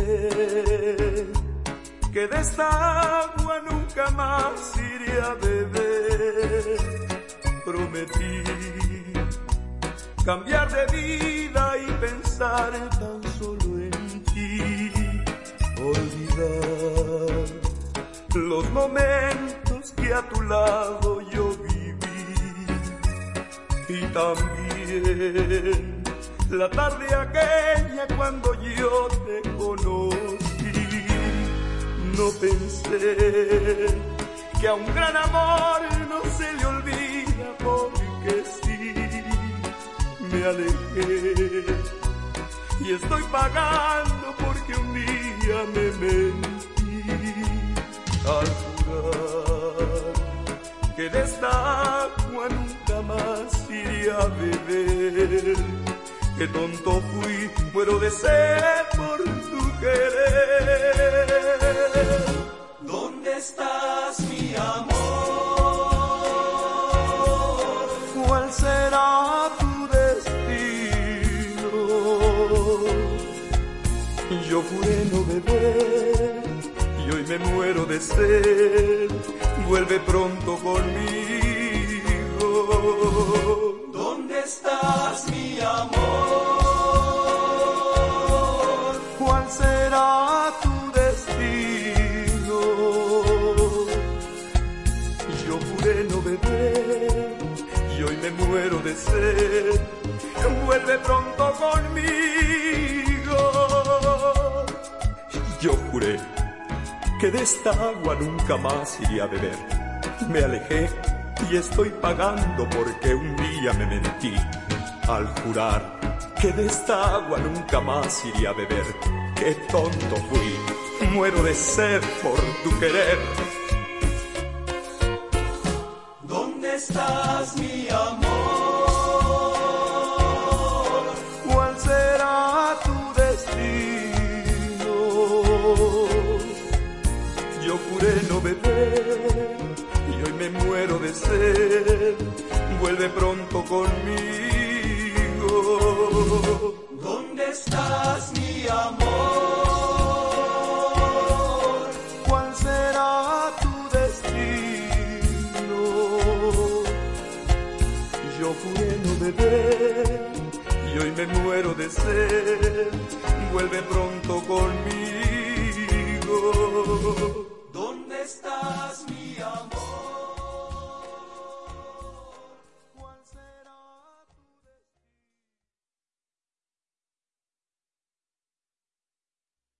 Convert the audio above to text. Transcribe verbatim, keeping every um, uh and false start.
que de esta agua nunca más iré a beber. Prometí cambiar de vida y pensar tan solo en ti, olvidar los momentos que a tu lado yo viví, y también la tarde aquella cuando yo te conocí. No pensé que a un gran amor no se le olvida, porque sí, me alejé y estoy pagando porque un día me mentí al jurar que de esta agua nunca más iré a beber. Qué tonto fui, muero de sed por tu querer. ¿Dónde estás, mi amor? ¿Cuál será tu destino? Yo juré no beber y hoy me muero de sed. Vuelve pronto conmigo. ¿Dónde estás, mi amor? ¿Cuál será tu destino? Yo juré no beber y hoy me muero de sed. Vuelve pronto conmigo. Yo juré que de esta agua nunca más iría a beber. Me alejé y estoy pagando porque un día me mentí al jurar que de esta agua nunca más iría a beber. Qué tonto fui, muero de sed por tu querer. ¿Dónde estás, mi amor? ¿Cuál será tu destino? Yo juré no beber y hoy me muero de sed. Vuelve pronto conmigo. ¿Dónde estás, mi amor? ¿Cuál será tu destino? Yo juré no beber y hoy me muero de sed. Vuelve pronto conmigo.